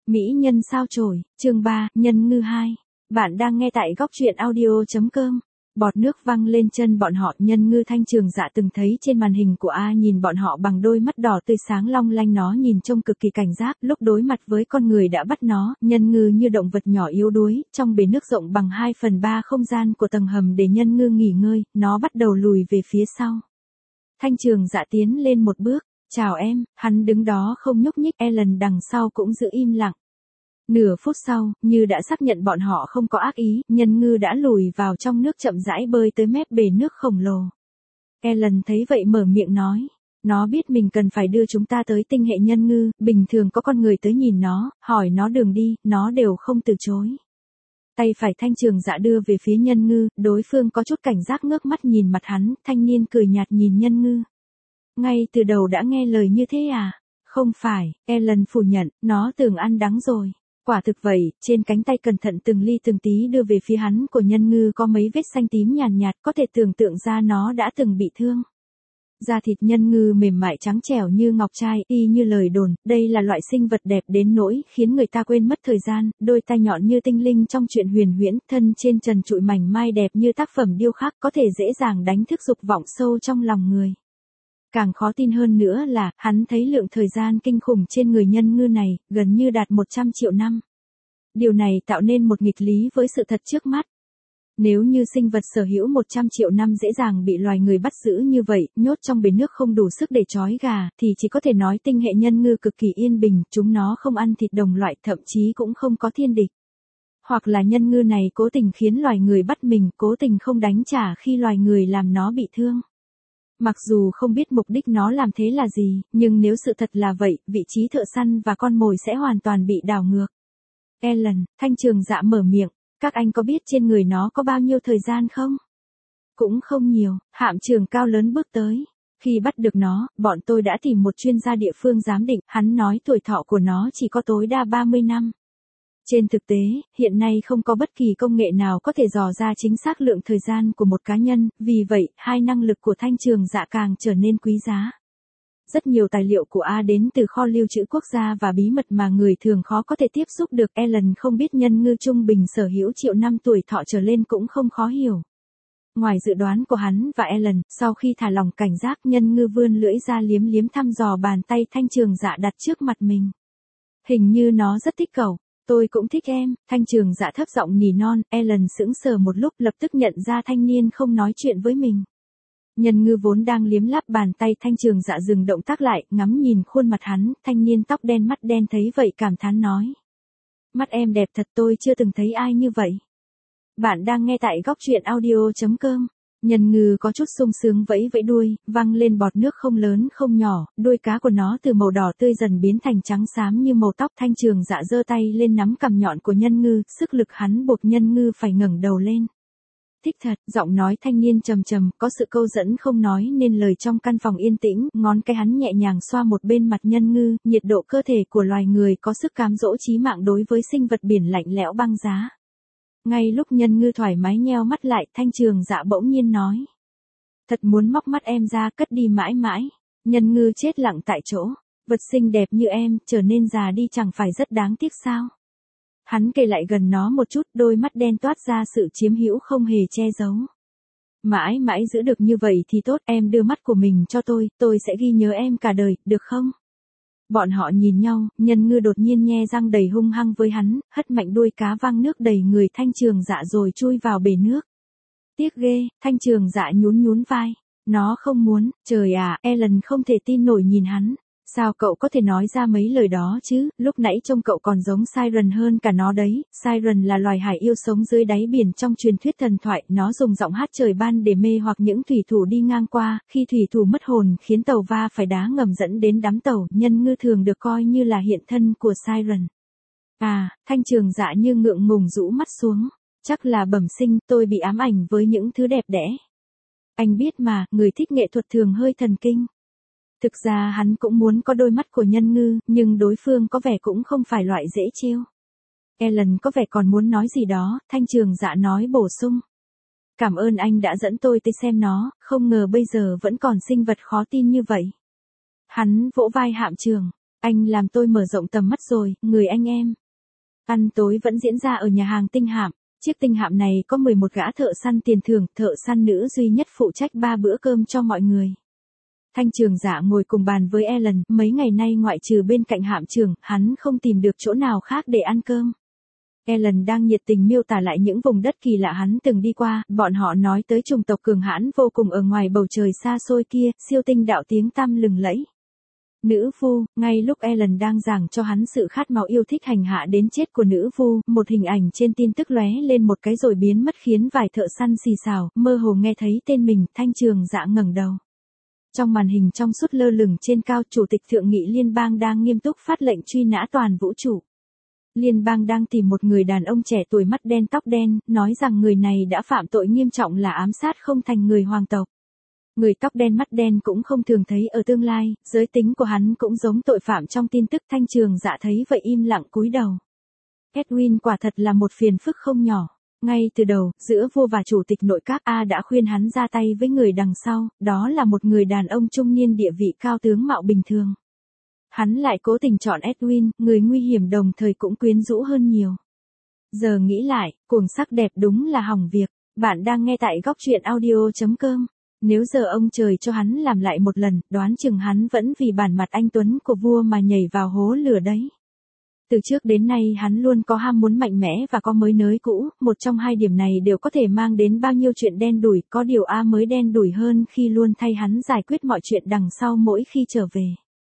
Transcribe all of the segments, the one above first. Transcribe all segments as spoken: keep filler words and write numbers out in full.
Mỹ nhân sao chổi, chương ba, nhân ngư hai. Bạn đang nghe tại góc truyện audio.com. Bọt nước văng lên chân bọn họ, nhân ngư Thanh Trường Dạ từng thấy trên màn hình của A nhìn bọn họ bằng đôi mắt đỏ tươi sáng long lanh, nó nhìn trông cực kỳ cảnh giác, lúc đối mặt với con người đã bắt nó, nhân ngư như động vật nhỏ yếu đuối, trong bể nước rộng bằng hai phần ba không gian của tầng hầm để nhân ngư nghỉ ngơi, nó bắt đầu lùi về phía sau. Thanh Trường Dạ tiến lên một bước, chào em, hắn đứng đó không nhúc nhích, Ellen đằng sau cũng giữ im lặng. Nửa phút sau, như đã xác nhận bọn họ không có ác ý, nhân ngư đã lùi vào trong nước chậm rãi bơi tới mép bể nước khổng lồ. Ellen thấy vậy mở miệng nói, nó biết mình cần phải đưa chúng ta tới tinh hệ nhân ngư, bình thường có con người tới nhìn nó, hỏi nó đường đi, nó đều không từ chối. Tay phải Thanh Trường Dạ đưa về phía nhân ngư, đối phương có chút cảnh giác ngước mắt nhìn mặt hắn, thanh niên cười nhạt nhìn nhân ngư. Ngay từ đầu đã nghe lời như thế à? Không phải, Ellen phủ nhận, nó tưởng ăn đắng rồi. Quả thực vậy, trên cánh tay cẩn thận từng ly từng tí đưa về phía hắn của nhân ngư có mấy vết xanh tím nhàn nhạt, nhạt, có thể tưởng tượng ra nó đã từng bị thương. Da thịt nhân ngư mềm mại trắng trẻo như ngọc trai, y như lời đồn, đây là loại sinh vật đẹp đến nỗi khiến người ta quên mất thời gian, đôi tai nhọn như tinh linh trong truyện huyền huyễn, thân trên trần trụi mảnh mai đẹp như tác phẩm điêu khắc, có thể dễ dàng đánh thức dục vọng sâu trong lòng người. Càng khó tin hơn nữa là, hắn thấy lượng thời gian kinh khủng trên người nhân ngư này, gần như đạt một trăm triệu năm. Điều này tạo nên một nghịch lý với sự thật trước mắt. Nếu như sinh vật sở hữu một trăm triệu năm dễ dàng bị loài người bắt giữ như vậy, nhốt trong bể nước không đủ sức để trói gà, thì chỉ có thể nói tinh hệ nhân ngư cực kỳ yên bình, chúng nó không ăn thịt đồng loại, thậm chí cũng không có thiên địch. Hoặc là nhân ngư này cố tình khiến loài người bắt mình, cố tình không đánh trả khi loài người làm nó bị thương. Mặc dù không biết mục đích nó làm thế là gì, nhưng nếu sự thật là vậy, vị trí thợ săn và con mồi sẽ hoàn toàn bị đảo ngược. Ellen, Thanh Trường Dạ mở miệng, các anh có biết trên người nó có bao nhiêu thời gian không? Cũng không nhiều, hạm trưởng cao lớn bước tới. Khi bắt được nó, bọn tôi đã tìm một chuyên gia địa phương giám định, hắn nói tuổi thọ của nó chỉ có tối đa ba mươi năm. Trên thực tế, hiện nay không có bất kỳ công nghệ nào có thể dò ra chính xác lượng thời gian của một cá nhân, vì vậy, hai năng lực của Thanh Trường Dạ càng trở nên quý giá. Rất nhiều tài liệu của A đến từ kho lưu trữ quốc gia và bí mật mà người thường khó có thể tiếp xúc được. Ellen không biết nhân ngư trung bình sở hữu triệu năm tuổi thọ trở lên cũng không khó hiểu. Ngoài dự đoán của hắn và Ellen, sau khi thả lỏng cảnh giác, nhân ngư vươn lưỡi ra liếm liếm thăm dò bàn tay Thanh Trường Dạ đặt trước mặt mình. Hình như nó rất thích cậu. Tôi cũng thích em, Thanh Trường Dạ thấp giọng nỉ non. Ellen sững sờ một lúc, lập tức nhận ra thanh niên không nói chuyện với mình. Nhân ngư vốn đang liếm láp bàn tay Thanh Trường Dạ dừng động tác lại, ngắm nhìn khuôn mặt hắn, thanh niên tóc đen mắt đen thấy vậy cảm thán nói. Mắt em đẹp thật, tôi chưa từng thấy ai như vậy. Bạn đang nghe tại góc truyện audio.com. Nhân ngư có chút sung sướng vẫy vẫy đuôi, văng lên bọt nước không lớn không nhỏ, đuôi cá của nó từ màu đỏ tươi dần biến thành trắng xám như màu tóc. Thanh Trường Dạ giơ tay lên nắm cằm nhọn của nhân ngư, sức lực hắn buộc nhân ngư phải ngẩng đầu lên. Thích thật, giọng nói thanh niên trầm trầm, có sự câu dẫn không nói nên lời trong căn phòng yên tĩnh, ngón cái hắn nhẹ nhàng xoa một bên mặt nhân ngư, nhiệt độ cơ thể của loài người có sức cám dỗ chí mạng đối với sinh vật biển lạnh lẽo băng giá. Ngay lúc nhân ngư thoải mái nheo mắt lại, Thanh Trường Dạ bỗng nhiên nói. Thật muốn móc mắt em ra cất đi mãi mãi. Nhân ngư chết lặng tại chỗ, vật xinh đẹp như em, trở nên già đi chẳng phải rất đáng tiếc sao? Hắn kề lại gần nó một chút, đôi mắt đen toát ra sự chiếm hữu không hề che giấu. Mãi mãi giữ được như vậy thì tốt, em đưa mắt của mình cho tôi, tôi sẽ ghi nhớ em cả đời, được không? Bọn họ nhìn nhau, nhân ngư đột nhiên nhe răng đầy hung hăng với hắn, hất mạnh đuôi cá văng nước đầy người Thanh Trường Dạ rồi chui vào bể nước. Tiếc ghê, Thanh Trường Dạ nhún nhún vai. Nó không muốn, trời à, Ellen không thể tin nổi nhìn hắn. Sao cậu có thể nói ra mấy lời đó chứ, lúc nãy trông cậu còn giống Siren hơn cả nó đấy. Siren là loài hải yêu sống dưới đáy biển trong truyền thuyết thần thoại, nó dùng giọng hát trời ban để mê hoặc những thủy thủ đi ngang qua, khi thủy thủ mất hồn khiến tàu va phải đá ngầm dẫn đến đắm tàu, nhân ngư thường được coi như là hiện thân của Siren. À, Thanh Trường Dạ như ngượng ngùng rũ mắt xuống, chắc là bẩm sinh, tôi bị ám ảnh với những thứ đẹp đẽ. Anh biết mà, người thích nghệ thuật thường hơi thần kinh. Thực ra hắn cũng muốn có đôi mắt của nhân ngư, nhưng đối phương có vẻ cũng không phải loại dễ trêu. Ellen có vẻ còn muốn nói gì đó, Thanh Trường Dạ nói bổ sung. Cảm ơn anh đã dẫn tôi tới xem nó, không ngờ bây giờ vẫn còn sinh vật khó tin như vậy. Hắn vỗ vai hạm trưởng. Anh làm tôi mở rộng tầm mắt rồi, người anh em. Ăn tối vẫn diễn ra ở nhà hàng tinh hạm. Chiếc tinh hạm này có mười một gã thợ săn tiền thưởng, thợ săn nữ duy nhất phụ trách ba bữa cơm cho mọi người. Thanh Trường Dạ ngồi cùng bàn với Ellen, mấy ngày nay ngoại trừ bên cạnh hạm trưởng, hắn không tìm được chỗ nào khác để ăn cơm. Ellen đang nhiệt tình miêu tả lại những vùng đất kỳ lạ hắn từng đi qua, bọn họ nói tới chủng tộc cường hãn vô cùng ở ngoài bầu trời xa xôi kia, siêu tinh đạo tiếng tăm lừng lẫy. Nữ vu, ngay lúc Ellen đang giảng cho hắn sự khát máu yêu thích hành hạ đến chết của nữ vu, một hình ảnh trên tin tức lóe lên một cái rồi biến mất khiến vài thợ săn xì xào, mơ hồ nghe thấy tên mình. Thanh Trường Dạ ngẩng đầu. Trong màn hình trong suốt lơ lửng trên cao, Chủ tịch Thượng nghị Liên bang đang nghiêm túc phát lệnh truy nã toàn vũ trụ. Liên bang đang tìm một người đàn ông trẻ tuổi mắt đen tóc đen, nói rằng người này đã phạm tội nghiêm trọng là ám sát không thành người hoàng tộc. Người tóc đen mắt đen cũng không thường thấy ở tương lai, giới tính của hắn cũng giống tội phạm trong tin tức. Thanh Trường Dạ thấy vậy im lặng cúi đầu. Edwin quả thật là một phiền phức không nhỏ. Ngay từ đầu, giữa vua và chủ tịch nội các A đã khuyên hắn ra tay với người đằng sau, đó là một người đàn ông trung niên địa vị cao tướng mạo bình thường. Hắn lại cố tình chọn Edwin, người nguy hiểm đồng thời cũng quyến rũ hơn nhiều. Giờ nghĩ lại, cuồng sắc đẹp đúng là hỏng việc. Bạn đang nghe tại góc truyện audio chấm com. Nếu giờ ông trời cho hắn làm lại một lần, đoán chừng hắn vẫn vì bản mặt anh tuấn của vua mà nhảy vào hố lửa đấy. Từ trước đến nay hắn luôn có ham muốn mạnh mẽ và có mới nới cũ, một trong hai điểm này đều có thể mang đến bao nhiêu chuyện đen đủi, có điều A mới đen đủi hơn khi luôn thay hắn giải quyết mọi chuyện đằng sau mỗi khi trở về.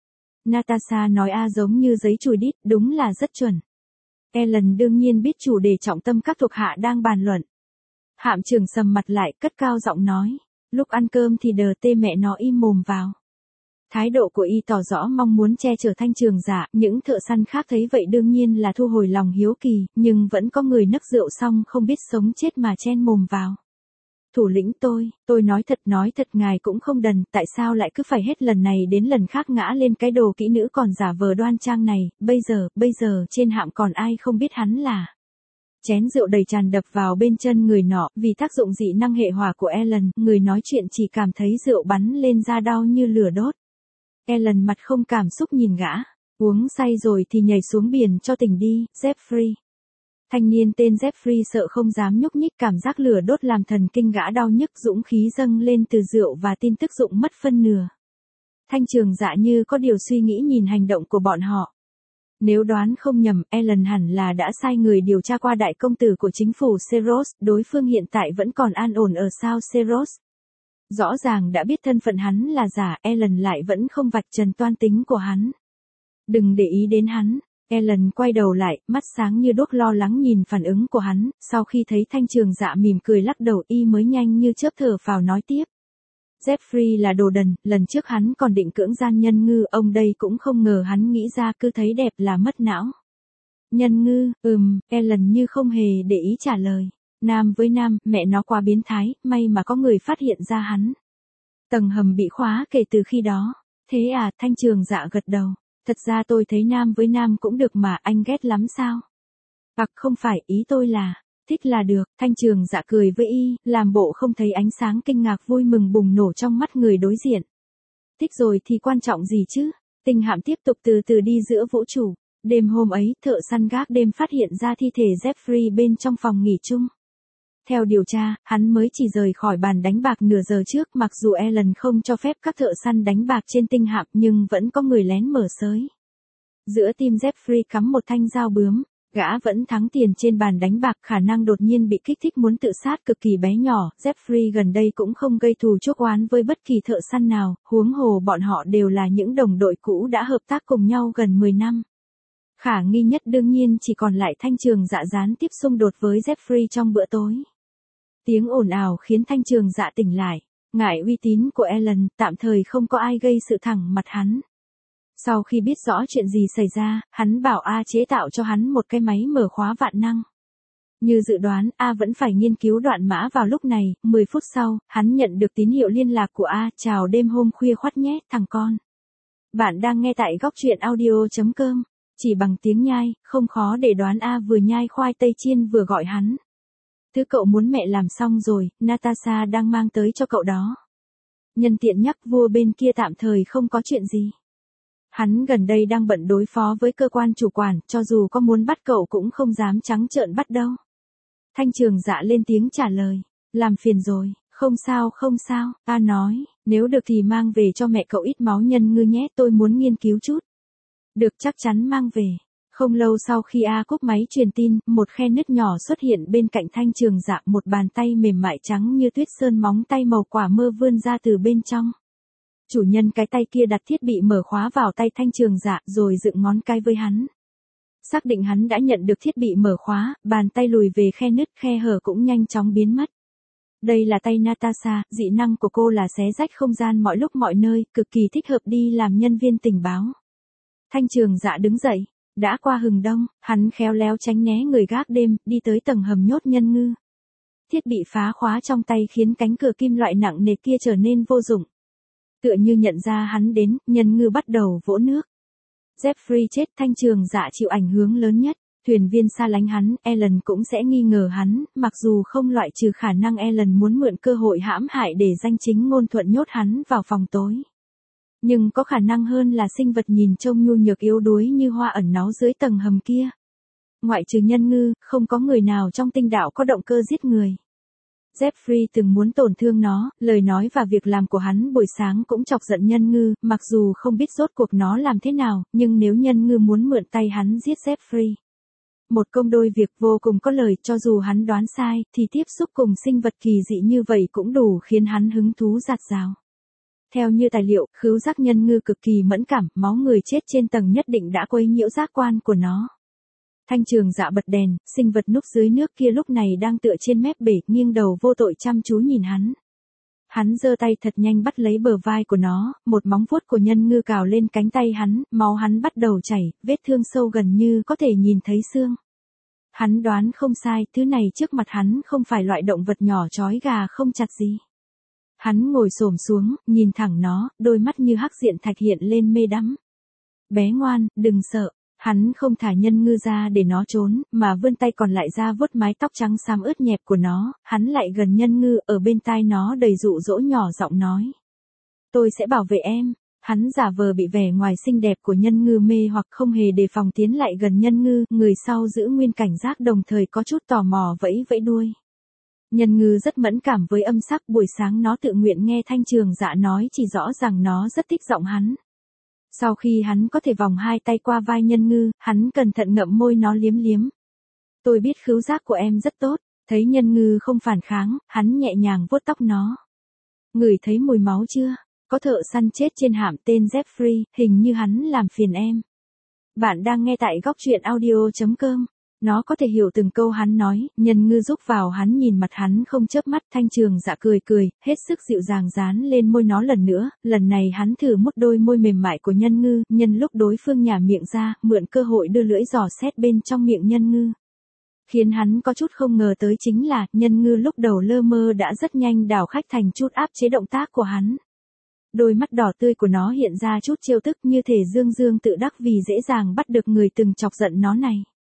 Natasha nói A giống như giấy chùi đít, đúng là rất chuẩn. Ellen đương nhiên biết chủ đề trọng tâm các thuộc hạ đang bàn luận. Hạm trưởng sầm mặt lại, cất cao giọng nói. Lúc ăn cơm thì đờ tê mẹ nó im mồm vào. Thái độ của y tỏ rõ mong muốn che chở Thanh Trường Dạ, những thợ săn khác thấy vậy đương nhiên là thu hồi lòng hiếu kỳ, nhưng vẫn có người nấc rượu xong không biết sống chết mà chen mồm vào. Thủ lĩnh tôi, tôi nói thật nói thật ngài cũng không đần, tại sao lại cứ phải hết lần này đến lần khác ngã lên cái đồ kỹ nữ còn giả vờ đoan trang này, bây giờ, bây giờ trên hạm còn ai không biết hắn là. Chén rượu đầy tràn đập vào bên chân người nọ, vì tác dụng dị năng hệ hỏa của Ellen, người nói chuyện chỉ cảm thấy rượu bắn lên da đau như lửa đốt. Ellen mặt không cảm xúc nhìn gã, uống say rồi thì nhảy xuống biển cho tỉnh đi, Jeffrey. Thanh niên tên Jeffrey sợ không dám nhúc nhích, cảm giác lửa đốt làm thần kinh gã đau nhức, dũng khí dâng lên từ rượu và tin tức dụng mất phân nửa. Thanh Trường Dạ như có điều suy nghĩ nhìn hành động của bọn họ. Nếu đoán không nhầm, Ellen hẳn là đã sai người điều tra qua đại công tử của chính phủ Seros, đối phương hiện tại vẫn còn an ổn ở sao Seros. Rõ ràng đã biết thân phận hắn là giả, Ellen lại vẫn không vạch trần toan tính của hắn. Đừng để ý đến hắn. Ellen quay đầu lại, mắt sáng như đuốc lo lắng nhìn phản ứng của hắn, sau khi thấy Thanh Trường Dạ mỉm cười lắc đầu y mới nhanh như chớp thở phào nói tiếp. Jeffrey là đồ đần, lần trước hắn còn định cưỡng gian Nhân Ngư, ông đây cũng không ngờ hắn nghĩ ra cứ thấy đẹp là mất não. Nhân Ngư, ừm, Ellen như không hề để ý trả lời. Nam với nam, mẹ nó quá biến thái, may mà có người phát hiện ra hắn. Tầng hầm bị khóa kể từ khi đó. Thế à, Thanh Trường Dạ gật đầu. Thật ra tôi thấy nam với nam cũng được mà, anh ghét lắm sao? Hoặc không phải, ý tôi là, thích là được. Thanh Trường Dạ cười với y, làm bộ không thấy ánh sáng kinh ngạc vui mừng bùng nổ trong mắt người đối diện. Thích rồi thì quan trọng gì chứ? Tinh hạm tiếp tục từ từ đi giữa vũ trụ. Đêm hôm ấy, thợ săn gác đêm phát hiện ra thi thể Jeffrey bên trong phòng nghỉ chung. Theo điều tra, hắn mới chỉ rời khỏi bàn đánh bạc nửa giờ trước, mặc dù Ellen không cho phép các thợ săn đánh bạc trên tinh hạm nhưng vẫn có người lén mở sới. Giữa tim Jeffrey cắm một thanh dao bướm, gã vẫn thắng tiền trên bàn đánh bạc, khả năng đột nhiên bị kích thích muốn tự sát cực kỳ bé nhỏ. Jeffrey gần đây cũng không gây thù chuốc oán với bất kỳ thợ săn nào, huống hồ bọn họ đều là những đồng đội cũ đã hợp tác cùng nhau gần mười năm. Khả nghi nhất đương nhiên chỉ còn lại Thanh Trường Dạ gián tiếp xung đột với Jeffrey trong bữa tối. Tiếng ồn ào khiến Thanh Trường Dạ tỉnh lại, ngại uy tín của Ellen, tạm thời không có ai gây sự thẳng mặt hắn. Sau khi biết rõ chuyện gì xảy ra, hắn bảo A chế tạo cho hắn một cái máy mở khóa vạn năng. Như dự đoán, A vẫn phải nghiên cứu đoạn mã vào lúc này. Mười phút sau, hắn nhận được tín hiệu liên lạc của A, chào đêm hôm khuya khoắt nhé, thằng con. Bạn đang nghe tại góc truyện audio chấm com. Chỉ bằng tiếng nhai, không khó để đoán A vừa nhai khoai tây chiên vừa gọi hắn. Thứ cậu muốn mẹ làm xong rồi, Natasha đang mang tới cho cậu đó. Nhân tiện nhắc vua bên kia tạm thời không có chuyện gì. Hắn gần đây đang bận đối phó với cơ quan chủ quản, cho dù có muốn bắt cậu cũng không dám trắng trợn bắt đâu. Thanh Trường Dạ lên tiếng trả lời. Làm phiền rồi, không sao không sao, ta nói, nếu được thì mang về cho mẹ cậu ít máu nhân ngư nhé, tôi muốn nghiên cứu chút. Được, chắc chắn mang về. Không lâu sau khi A cúp máy truyền tin, một khe nứt nhỏ xuất hiện bên cạnh Thanh Trường Dạ, một bàn tay mềm mại trắng như tuyết sơn móng tay màu quả mơ vươn ra từ bên trong. Chủ nhân cái tay kia đặt thiết bị mở khóa vào tay Thanh Trường Dạ rồi dựng ngón cái với hắn. Xác định hắn đã nhận được thiết bị mở khóa, bàn tay lùi về khe nứt, khe hở cũng nhanh chóng biến mất. Đây là tay Natasha, dị năng của cô là xé rách không gian mọi lúc mọi nơi, cực kỳ thích hợp đi làm nhân viên tình báo. Thanh Trường Dạ đứng dậy, đã qua hừng đông, hắn khéo léo tránh né người gác đêm, đi tới tầng hầm nhốt nhân ngư. Thiết bị phá khóa trong tay khiến cánh cửa kim loại nặng nề kia trở nên vô dụng. Tựa như nhận ra hắn đến, nhân ngư bắt đầu vỗ nước. Jeffrey chết, Thanh Trường Dạ chịu ảnh hưởng lớn nhất. Thuyền viên xa lánh hắn, Ellen cũng sẽ nghi ngờ hắn, mặc dù không loại trừ khả năng Ellen muốn mượn cơ hội hãm hại để danh chính ngôn thuận nhốt hắn vào phòng tối. Nhưng có khả năng hơn là sinh vật nhìn trông nhu nhược yếu đuối như hoa ẩn náu dưới tầng hầm kia. Ngoại trừ nhân ngư, không có người nào trong tinh đạo có động cơ giết người. Jeffrey từng muốn tổn thương nó, lời nói và việc làm của hắn buổi sáng cũng chọc giận nhân ngư, mặc dù không biết rốt cuộc nó làm thế nào, nhưng nếu nhân ngư muốn mượn tay hắn giết Jeffrey. Một công đôi việc vô cùng có lời, cho dù hắn đoán sai, thì tiếp xúc cùng sinh vật kỳ dị như vậy cũng đủ khiến hắn hứng thú dạt dào. Theo như tài liệu, khứu giác nhân ngư cực kỳ mẫn cảm, máu người chết trên tầng nhất định đã quấy nhiễu giác quan của nó. Thanh Trường Dạ bật đèn, sinh vật núp dưới nước kia lúc này đang tựa trên mép bể, nghiêng đầu vô tội chăm chú nhìn hắn. Hắn giơ tay thật nhanh bắt lấy bờ vai của nó, một móng vuốt của nhân ngư cào lên cánh tay hắn, máu hắn bắt đầu chảy, vết thương sâu gần như có thể nhìn thấy xương. Hắn đoán không sai, thứ này trước mặt hắn không phải loại động vật nhỏ trói gà không chặt gì. Hắn ngồi xổm xuống, nhìn thẳng nó, đôi mắt như hắc diện thạch hiện lên mê đắm. Bé ngoan, đừng sợ. Hắn không thả nhân ngư ra để nó trốn, mà vươn tay còn lại ra vuốt mái tóc trắng xám ướt nhẹp của nó, hắn lại gần nhân ngư, ở bên tai nó đầy dụ dỗ nhỏ giọng nói. Tôi sẽ bảo vệ em. Hắn giả vờ bị vẻ ngoài xinh đẹp của nhân ngư mê hoặc không hề đề phòng tiến lại gần nhân ngư, người sau giữ nguyên cảnh giác đồng thời có chút tò mò vẫy vẫy đuôi. Nhân ngư rất mẫn cảm với âm sắc, buổi sáng nó tự nguyện nghe Thanh Trường Dạ nói chỉ rõ rằng nó rất thích giọng hắn. Sau khi hắn có thể vòng hai tay qua vai nhân ngư, hắn cẩn thận ngậm môi nó liếm liếm. Tôi biết khứu giác của em rất tốt, thấy nhân ngư không phản kháng, hắn nhẹ nhàng vuốt tóc nó. Ngửi thấy mùi máu chưa? Có thợ săn chết trên hạm tên Jeffrey, hình như hắn làm phiền em. Bạn đang nghe tại góc truyện audio chấm com. Nó có thể hiểu từng câu hắn nói, nhân ngư rúc vào hắn nhìn mặt hắn không chớp mắt. Thanh Trường Dạ cười cười, hết sức dịu dàng dán lên môi nó lần nữa, lần này hắn thử mút đôi môi mềm mại của nhân ngư, nhân lúc đối phương nhả miệng ra, mượn cơ hội đưa lưỡi dò xét bên trong miệng nhân ngư. Khiến hắn có chút không ngờ tới chính là, nhân ngư lúc đầu lơ mơ đã rất nhanh đảo khách thành chút áp chế động tác của hắn. Đôi mắt đỏ tươi của nó hiện ra chút trêu tức như thể dương dương tự đắc vì dễ dàng bắt được người từng chọc giận nó này.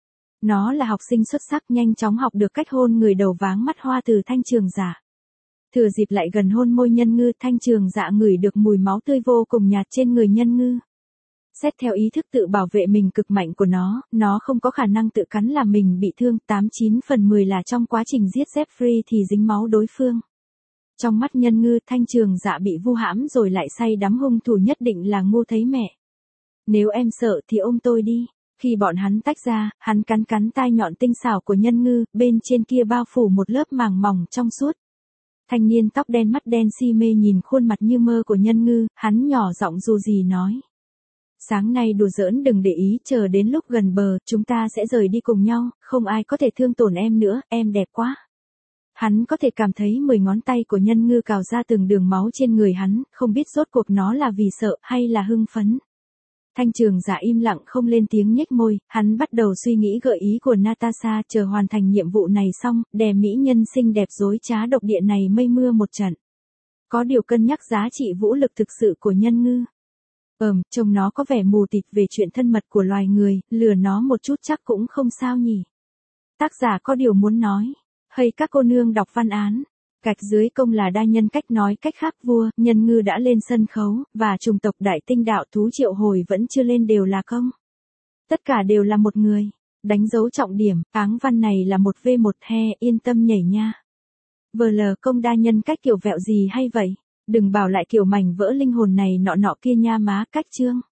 Nó là học sinh xuất sắc nhanh chóng học được cách hôn người đầu váng mắt hoa từ Thanh Trường Dạ. Thừa dịp lại gần hôn môi nhân ngư, Thanh Trường Dạ ngửi được mùi máu tươi vô cùng nhạt trên người nhân ngư. Xét theo ý thức tự bảo vệ mình cực mạnh của nó, nó không có khả năng tự cắn làm mình bị thương, tám chín phần mười là trong quá trình giết Jeffrey thì dính máu đối phương. Trong mắt nhân ngư, Thanh Trường Dạ bị vu hãm rồi lại say đắm hung thủ nhất định là ngu thấy mẹ. Nếu em sợ thì ôm tôi đi. Khi bọn hắn tách ra, hắn cắn cắn tai nhọn tinh xảo của nhân ngư, bên trên kia bao phủ một lớp màng mỏng trong suốt. Thanh niên tóc đen mắt đen si mê nhìn khuôn mặt như mơ của nhân ngư, hắn nhỏ giọng dù gì nói. Sáng nay đùa giỡn đừng để ý, chờ đến lúc gần bờ, chúng ta sẽ rời đi cùng nhau, không ai có thể thương tổn em nữa, em đẹp quá. Hắn có thể cảm thấy mười ngón tay của nhân ngư cào ra từng đường máu trên người hắn, không biết rốt cuộc nó là vì sợ hay là hưng phấn. Thanh Trường Dạ im lặng không lên tiếng nhếch môi, hắn bắt đầu suy nghĩ gợi ý của Natasha, chờ hoàn thành nhiệm vụ này xong, đè mỹ nhân xinh đẹp dối trá độc địa này mây mưa một trận. Có điều cân nhắc giá trị vũ lực thực sự của nhân ngư. Ừm, trông nó có vẻ mù tịt về chuyện thân mật của loài người, lừa nó một chút chắc cũng không sao nhỉ. Tác giả có điều muốn nói. Hay các cô nương đọc văn án. Gạch dưới công là đa nhân cách, nói cách khác vua, Nhân Ngư đã lên sân khấu, và chủng tộc đại tinh đạo thú triệu hồi vẫn chưa lên đều là công. Tất cả đều là một người. Đánh dấu trọng điểm, áng văn này là một vê một he, yên tâm nhảy nha. vê lờ công đa nhân cách kiểu vẹo gì hay vậy? Đừng bảo lại kiểu mảnh vỡ linh hồn này nọ nọ kia nha má, cách chương.